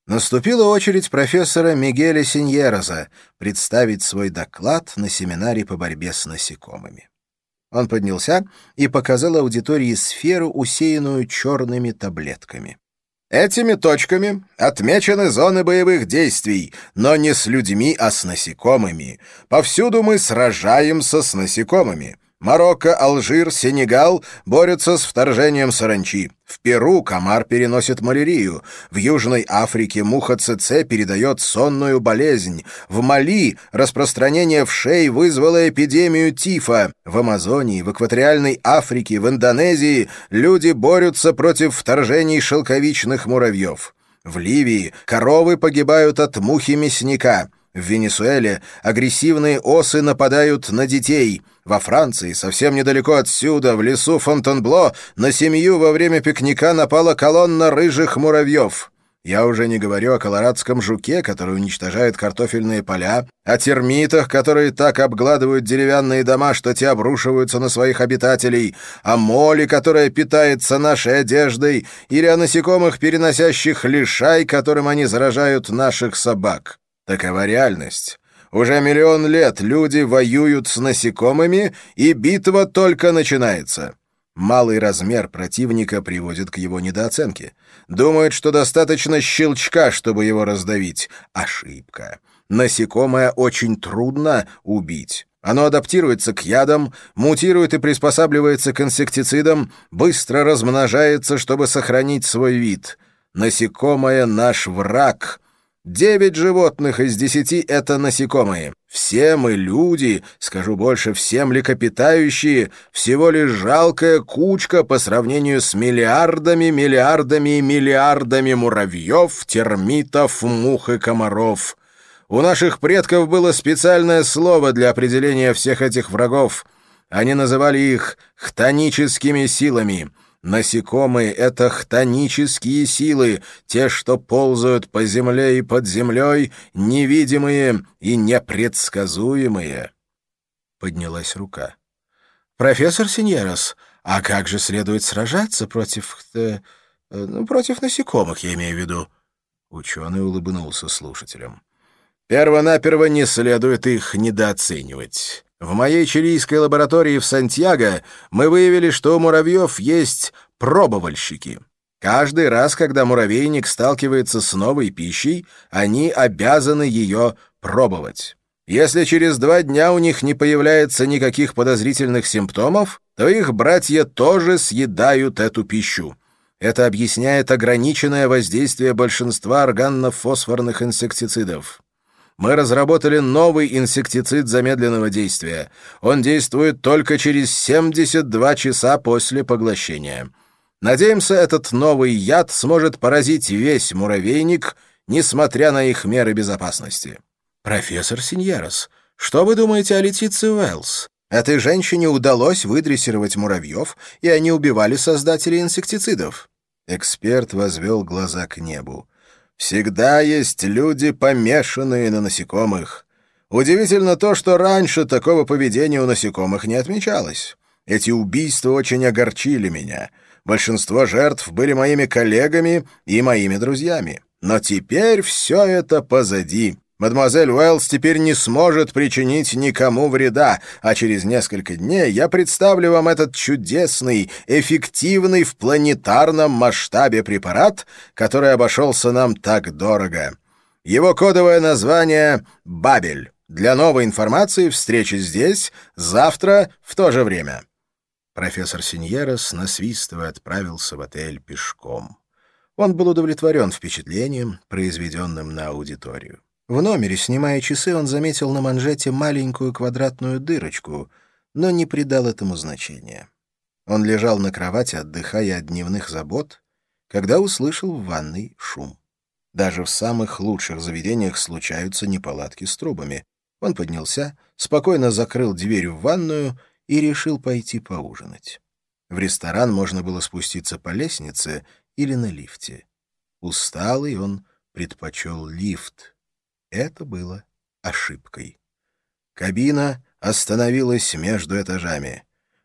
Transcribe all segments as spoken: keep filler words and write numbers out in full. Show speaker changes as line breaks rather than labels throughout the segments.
Наступила очередь профессора Мигеля Синьероза представить свой доклад на семинаре по борьбе с насекомыми. Он поднялся и показал аудитории сферу, усеянную черными таблетками. Этими точками отмечены зоны боевых действий, но не с людьми, а с насекомыми. Повсюду мы сражаемся с насекомыми. Марокко, Алжир, Сенегал борются с вторжением саранчи. В Перу комар переносит малярию. В Южной Африке муха ЦЦ передает сонную болезнь. В Мали распространение вшей вызвало эпидемию тифа. В Амазонии, в экваториальной Африке, в Индонезии люди борются против вторжений шелковичных муравьев. В Ливии коровы погибают от мухи мясника. В Венесуэле агрессивные осы нападают на детей. Во Франции, совсем недалеко отсюда, в лесу Фонтенбло, на семью во время пикника напала колонна рыжих муравьев. Я уже не говорю о колорадском жуке, который уничтожает картофельные поля, о термитах, которые так обгладывают деревянные дома, что те обрушиваются на своих обитателей, о моле, которая питается нашей одеждой, или о насекомых, переносящих лишай, которым они заражают наших собак. Такова реальность. Уже миллион лет люди воюют с насекомыми, и битва только начинается. Малый размер противника приводит к его недооценке. Думают, что достаточно щелчка, чтобы его раздавить. Ошибка. Насекомое очень трудно убить. Оно адаптируется к ядам, мутирует и приспосабливается к инсектицидам, быстро размножается, чтобы сохранить свой вид. Насекомое — наш враг. Девять животных из десяти — это насекомые. Все мы люди, скажу больше, все млекопитающие, всего лишь жалкая кучка по сравнению с миллиардами, миллиардами и миллиардами муравьев, термитов, мух и комаров. У наших предков было специальное слово для определения всех этих врагов. Они называли их хтоническими силами. Насекомые — это хтонические силы, те, что ползают по земле и под землей, невидимые и непредсказуемые. Поднялась рука. «Профессор Синьерос, а как же следует сражаться против... Э, ну, против насекомых, я имею в виду?» Ученый улыбнулся слушателям. «Первонаперво не следует их недооценивать. В моей чилийской лаборатории в Сантьяго мы выявили, что у муравьев есть пробовальщики. Каждый раз, когда муравейник сталкивается с новой пищей, они обязаны ее пробовать. Если через два дня у них не появляется никаких подозрительных симптомов, то их братья тоже съедают эту пищу. Это объясняет ограниченное воздействие большинства органно-фосфорных инсектицидов. Мы разработали новый инсектицид замедленного действия. Он действует только через семьдесят два часа после поглощения. Надеемся, этот новый яд сможет поразить весь муравейник, несмотря на их меры безопасности. Профессор Синьерос, что вы думаете о Летиции Уэллс? Этой женщине удалось выдрессировать муравьев, и они убивали создателей инсектицидов. Эксперт возвел глаза к небу. Всегда есть люди, помешанные на насекомых. Удивительно то, что раньше такого поведения у насекомых не отмечалось. Эти убийства очень огорчили меня. Большинство жертв были моими коллегами и моими друзьями. Но теперь все это позади. Мадемуазель Уэллс теперь не сможет причинить никому вреда, а через несколько дней я представлю вам этот чудесный, эффективный в планетарном масштабе препарат, который обошелся нам так дорого. Его кодовое название — «Бабель». Для новой информации встреча здесь, завтра в то же время. Профессор Синьерос, насвистывая, отправился в отель пешком. Он был удовлетворен впечатлением, произведенным на аудиторию. В номере, снимая часы, он заметил на манжете маленькую квадратную дырочку, но не придал этому значения. Он лежал на кровати, отдыхая от дневных забот, когда услышал в ванной шум. Даже в самых лучших заведениях случаются неполадки с трубами. Он поднялся, спокойно закрыл дверь в ванную и решил пойти поужинать. В ресторан можно было спуститься по лестнице или на лифте. Усталый он предпочел лифт. Это было ошибкой. Кабина остановилась между этажами.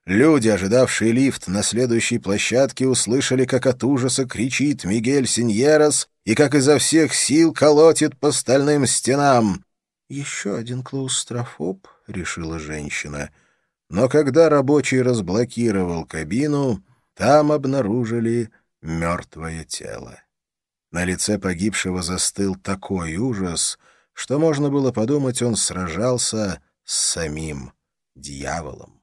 Люди, ожидавшие лифт на следующей площадке, услышали, как от ужаса кричит Мигель Синьерас и как изо всех сил колотит по стальным стенам. «Еще один клаустрофоб», — решила женщина. Но когда рабочий разблокировал кабину, там обнаружили мертвое тело. На лице погибшего застыл такой ужас, что можно было подумать, он сражался с самим дьяволом.